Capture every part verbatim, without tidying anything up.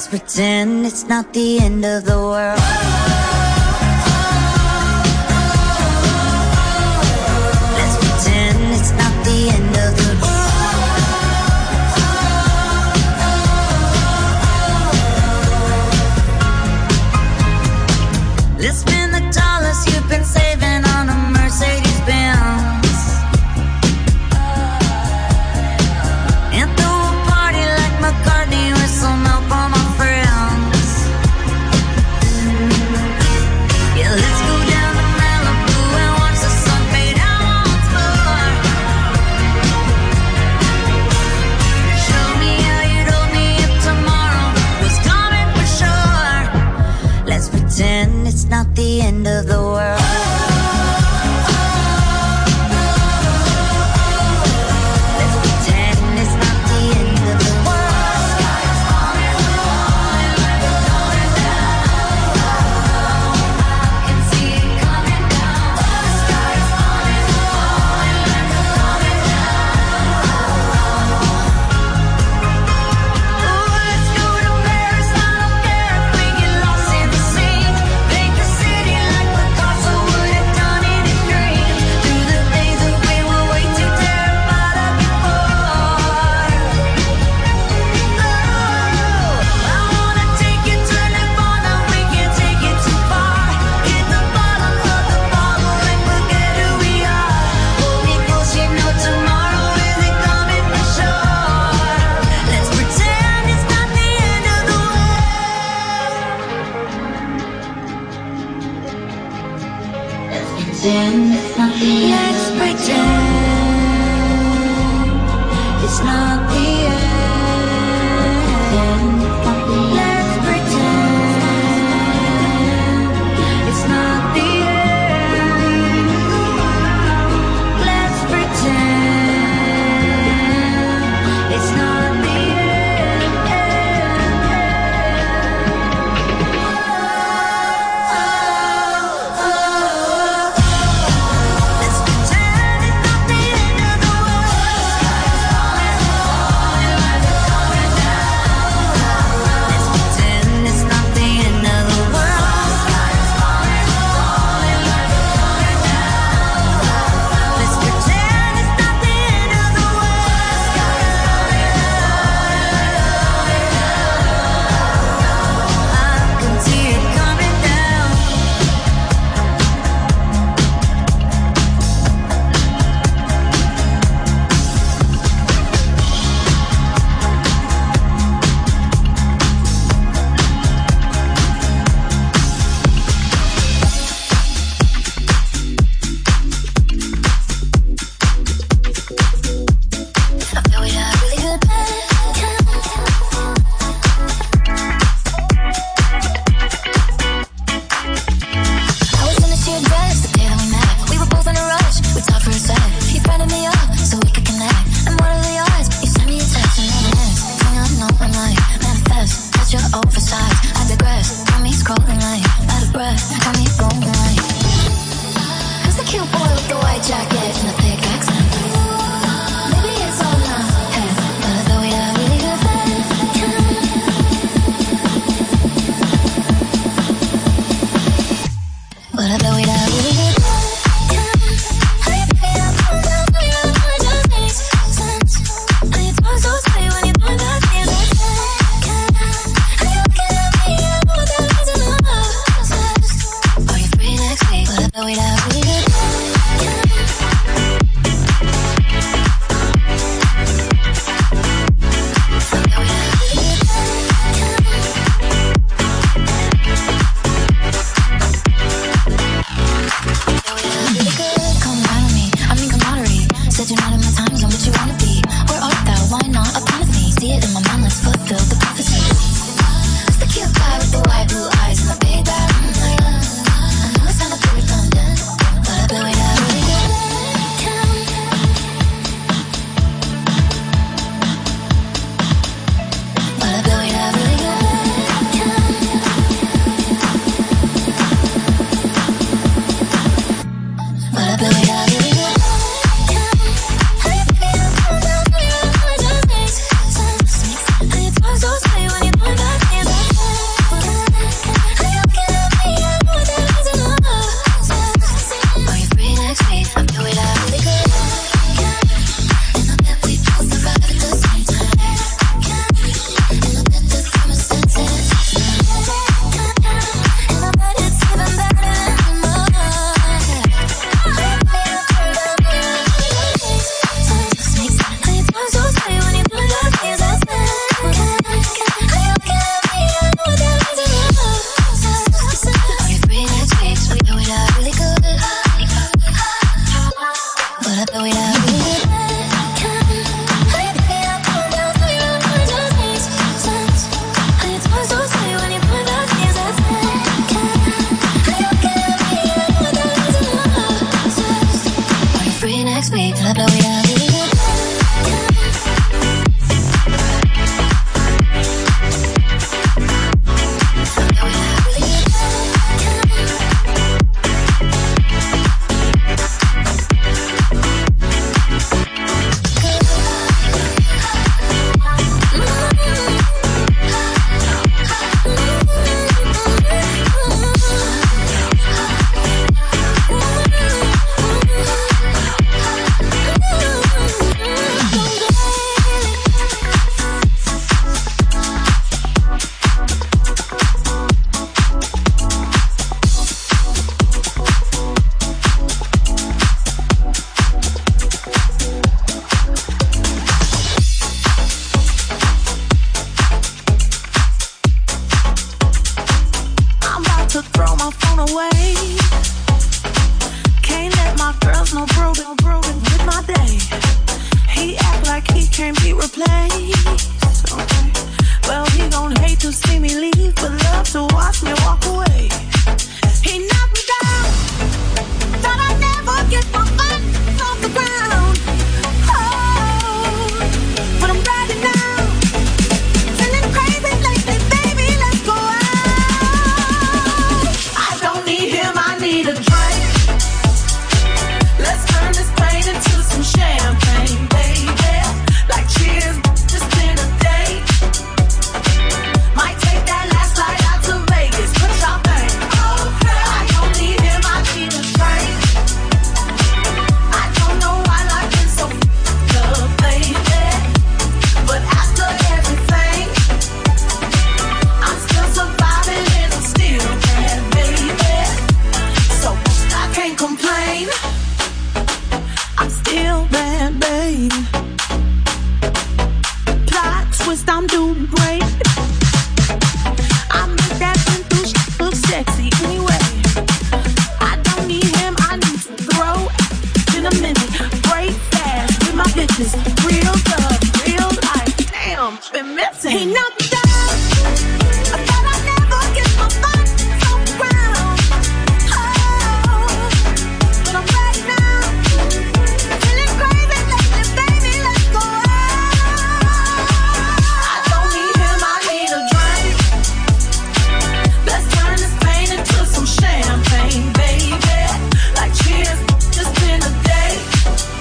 pretend it's not the end of the world. Let's pretend it's not the end of the world. Let's spend the dollars you've been saving on a Mercedes Benz and throw a party like McCartney with some help on my friends. Yeah, let's go down to Malibu and watch the sun fade out once more. Show me how you told me if tomorrow was coming for sure. Let's pretend it's not the end of the world. Let's pretend it's not the end. Let's pretend it's not the end. Let's pretend it's not the Wait, I really next week. La la vida.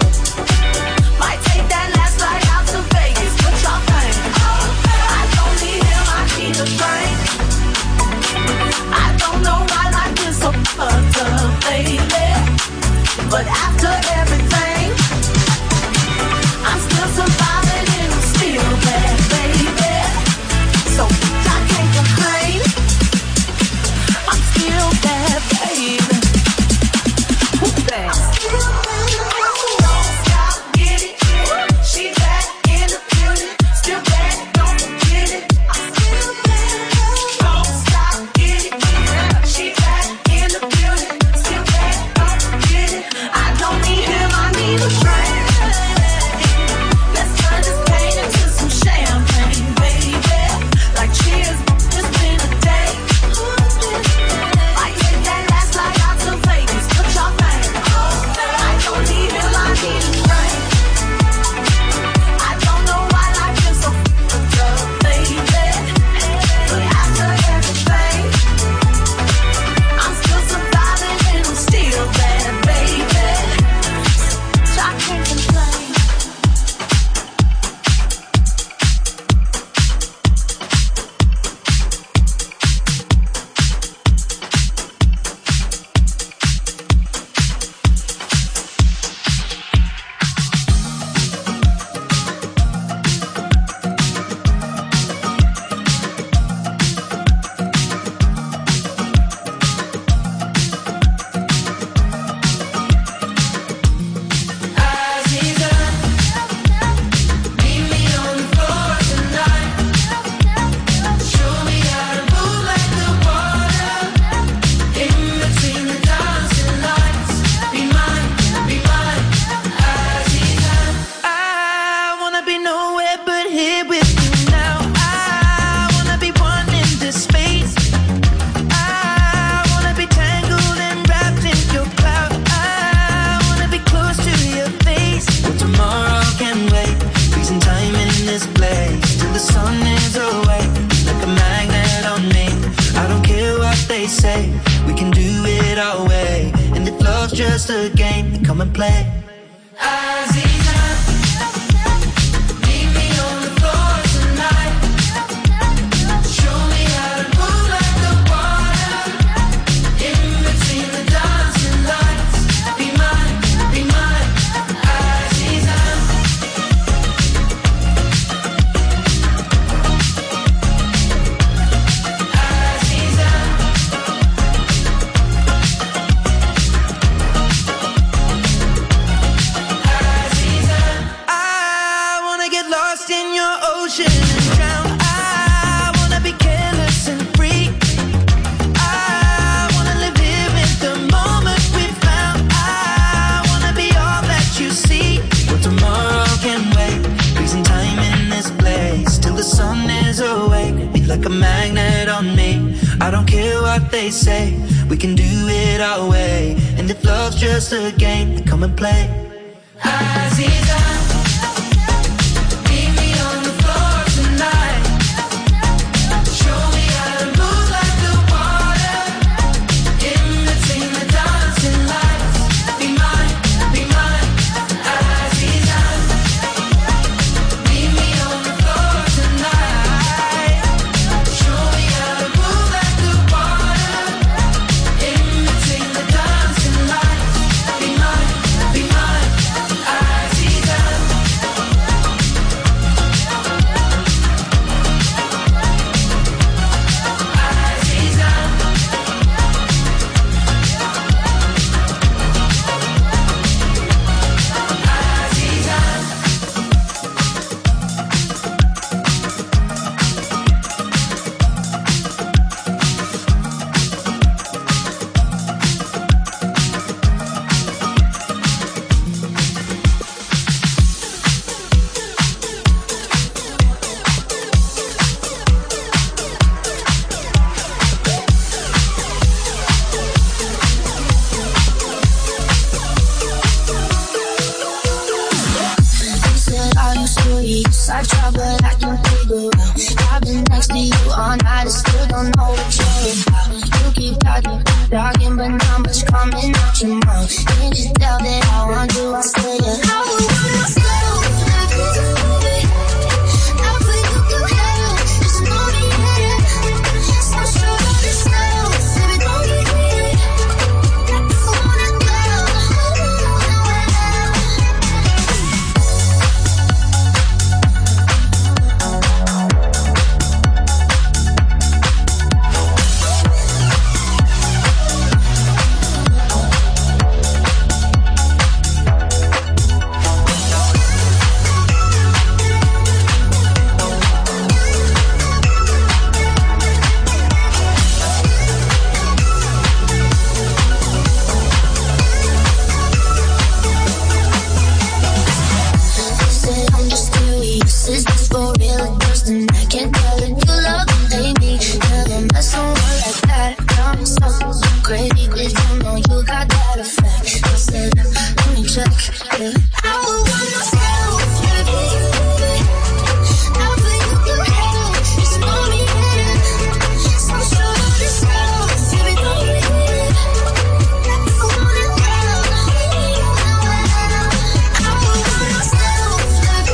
Might take that last flight out to Vegas. What y'all think? I don't need Like a magnet on me. I don't care what they say, we can do it our way. And if love's just a game, then come and play. Aziza, meet me on the floor tonight. Show me how to move like the water in between the dancing lights. Be mine, be mine, Aziza. Meet me on the floor tonight. Show me how to move like the water in between the dancing lights. Be mine, be mine, Aziza. I try, but I can't figure out. I've been next to you all night, I still don't know what you're about. You keep talking, talking, but not much coming out your mouth. Can't you tell that I want you? I say it. I would wanna slow like you do it. I put you through hell, just know me here. So sure of yourself, baby, don't get it. I wanna go. Is this for real or just an I can't tell if you love and hate me. Never met someone like that. Got me so crazy, cause you know you got that effect. I said, let me check, yeah. I would wanna slow, baby. I'll put you through hell, just know me here. So sure of yourself, baby, don't get it. I wanna go. I would wanna slow, baby.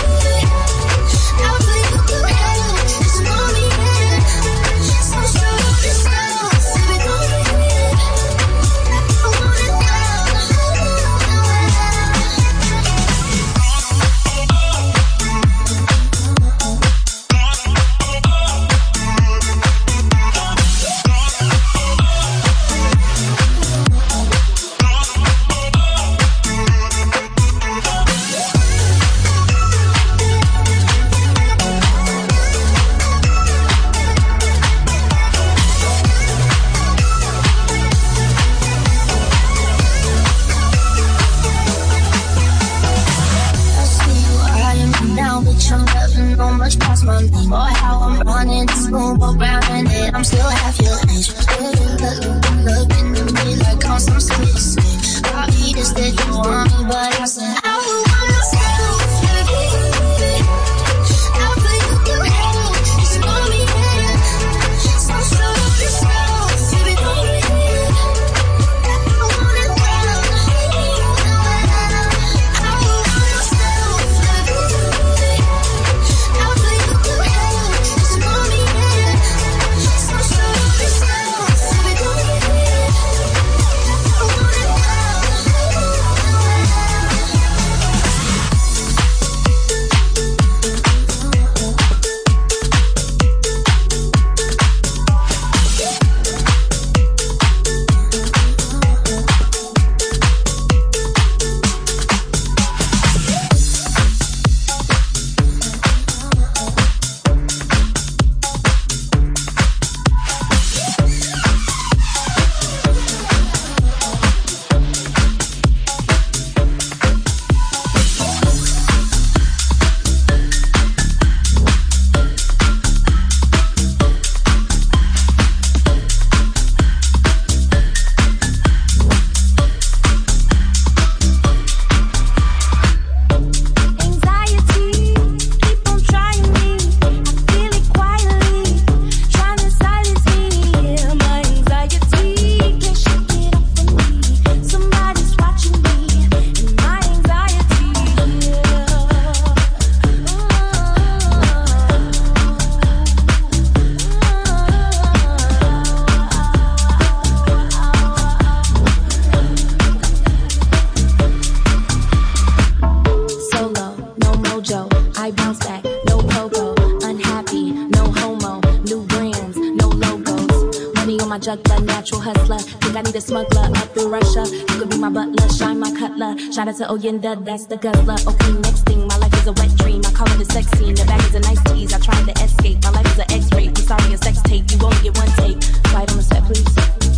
Or how I'm running this room around and then I'm still half your age. Looking at me like I'm some sweet snake. Probably just that you want me, but I said I would wanna slow, baby. I'll put you through hell, just know me here. So sure of yourself, baby, don't get it. I wanna go. I juggler, natural hustler. Think I need a smuggler up in Russia. You could be my butler, shine my cutler. Shout out to Oyenda, that's the guzzler. Okay, next thing, my life is a wet dream. I call it a sex scene. The bag is a nice tease. I tried to escape. My life is an X-ray. I'm sorry, a sex tape. You only get one take. Slide on the set, please.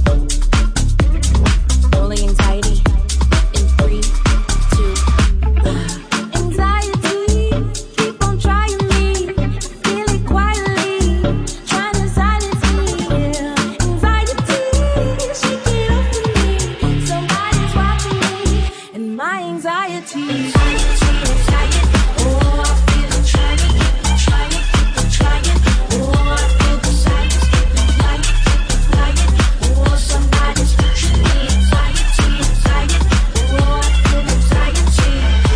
Rolling anxiety in three, two, one. Anxiety, keep on trying me. Feel it quietly, trying to silence me. Yeah. Anxiety, shake it off for me. Somebody's watching me, and my anxiety. Anxiety, anxiety. Oh, I feel it trying, trying, trying. Oh, I feel the silence, lying, lying. Oh, somebody's watching me. Anxiety, anxiety. Oh, I feel anxiety.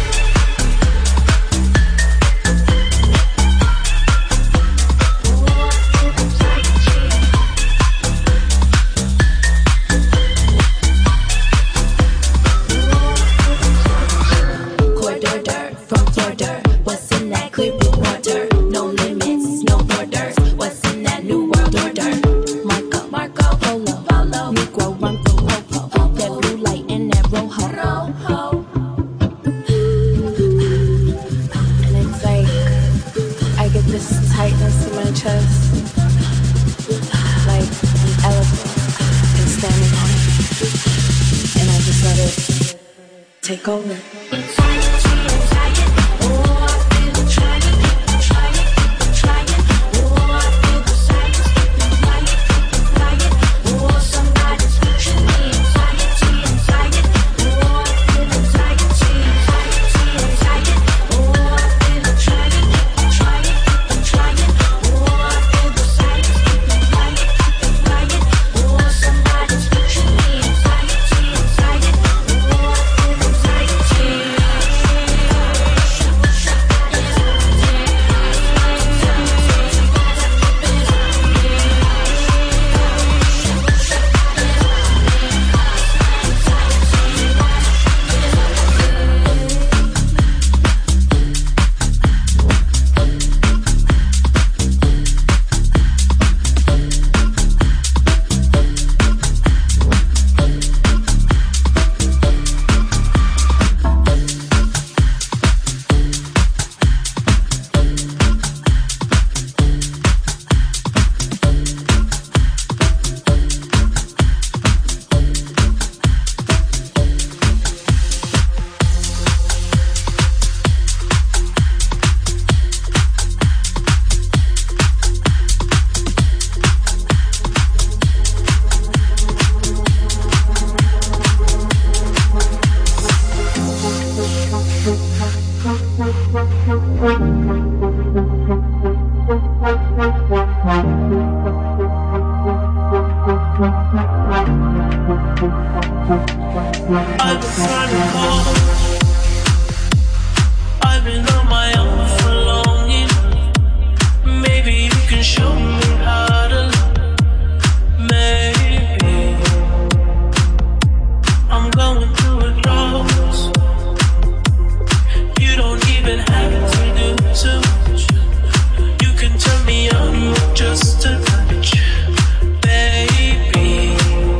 Corridor from Florida. What's in that clear blue water? No limits, no borders. What's in that new world order? Marco, Marco, Polo, Polo, Negro, Rumpo, Popo. That blue light and that rojo, rojo. And it's like I get this tightness in my chest, like an elephant is standing on it, and I just let it take over. Anxiety, anxiety. Oh, I feel it trying, trying, trying. Oh, I feel the silence, lying, lying. Oh, somebody's watching me. Anxiety, anxiety. Oh, I feel anxiety, anxiety, anxiety. Oh, I feel it trying, trying, trying. Oh, I feel the silence, lying, lying. Oh, somebody's watching me. Anxiety, anxiety. Oh, I feel anxiety. I've been running home. I've been on my own for long enough. Maybe you can show me how to love. Maybe I'm going through a drought. You don't even have to do too much. You can turn me on with just a touch, baby.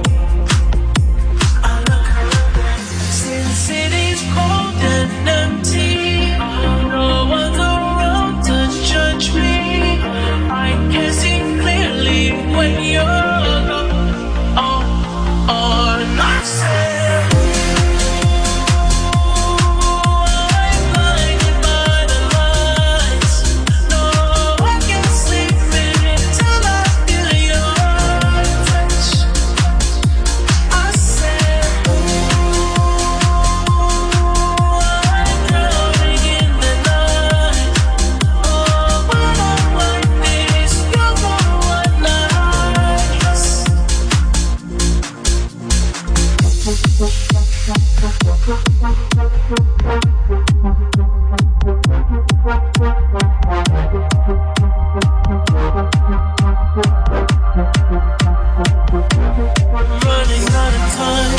I look around, see the city's cold and empty. No one's around to judge me. I can see clearly when you're gone. Oh, oh, and I said, I'm blinded by the lights. No, I can't sleep until I feel your touch. I said, I'm drowning in the night. Oh, when I'm like this, you're the one I trust. I'm running out of time.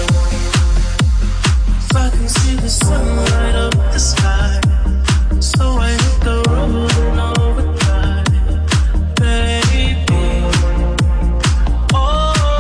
If I can see the sun light up the sky, so I hit the road and overdrive, baby. Oh,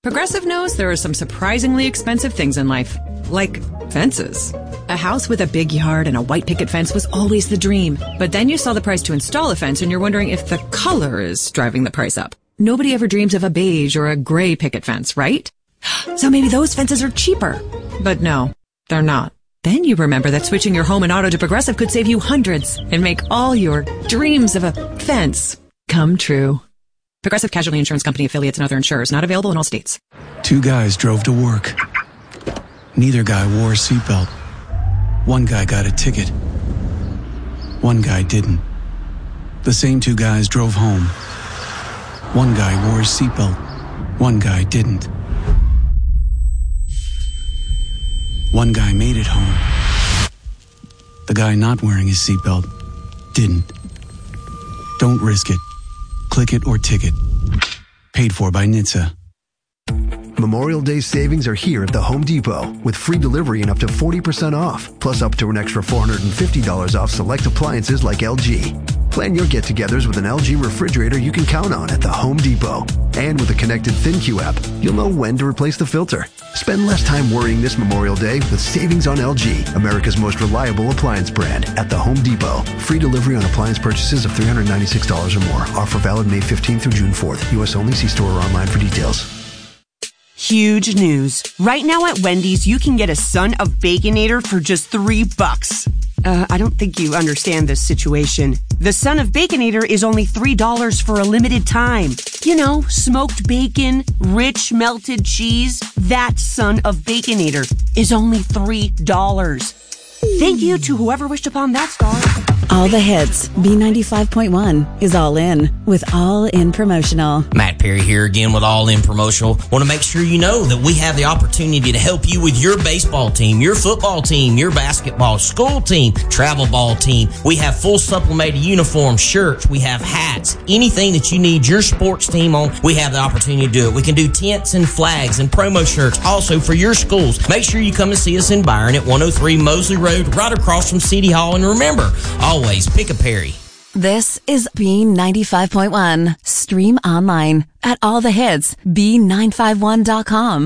Progressive knows there are some surprisingly expensive things in life, like fences. A house with a big yard and a white picket fence was always the dream. But then you saw the price to install a fence and you're wondering if the color is driving the price up. Nobody ever dreams of a beige or a gray picket fence, right? So maybe those fences are cheaper. But no, they're not. Then you remember that switching your home and auto to Progressive could save you hundreds and make all your dreams of a fence come true. Progressive Casualty Insurance Company affiliates and other insurers. Not available in all states. Two guys drove to work. Neither guy wore a seatbelt. One guy got a ticket. One guy didn't. The same two guys drove home. One guy wore his seatbelt. One guy didn't. One guy made it home. The guy not wearing his seatbelt didn't. Don't risk it. Click it or ticket. Paid for by N H T S A. Memorial Day savings are here at the Home Depot with free delivery and up to forty percent off, plus up to an extra four hundred fifty dollars off select appliances like L G. Plan your get-togethers with an L G refrigerator you can count on at the Home Depot. And with a connected ThinQ app, you'll know when to replace the filter. Spend less time worrying this Memorial Day with savings on L G, America's most reliable appliance brand, at the Home Depot. Free delivery on appliance purchases of three hundred ninety-six dollars or more. Offer valid May fifteenth through June fourth. U S only. See store or online for details. Huge news. Right now at Wendy's, you can get a Son of Baconator for just three bucks. Uh, I don't think you understand this situation. The Son of Baconator is only three dollars for a limited time. You know, smoked bacon, rich melted cheese. That Son of Baconator is only three dollars. Thank you to whoever wished upon that star. All the hits. B ninety-five point one is all in with All In Promotional. Matt Perry here again with All In Promotional. Want to make sure you know that we have the opportunity to help you with your baseball team, your football team, your basketball, school team, travel ball team. We have full supplemented uniforms, shirts, we have hats, anything that you need your sports team on, we have the opportunity to do it. We can do tents and flags and promo shirts also for your schools. Make sure you come and see us in Byron at one oh three Mosley Road, right across from City Hall. And remember, always pick a Perry. This is B ninety-five point one. Stream online at all the hits, B nine five one dot com.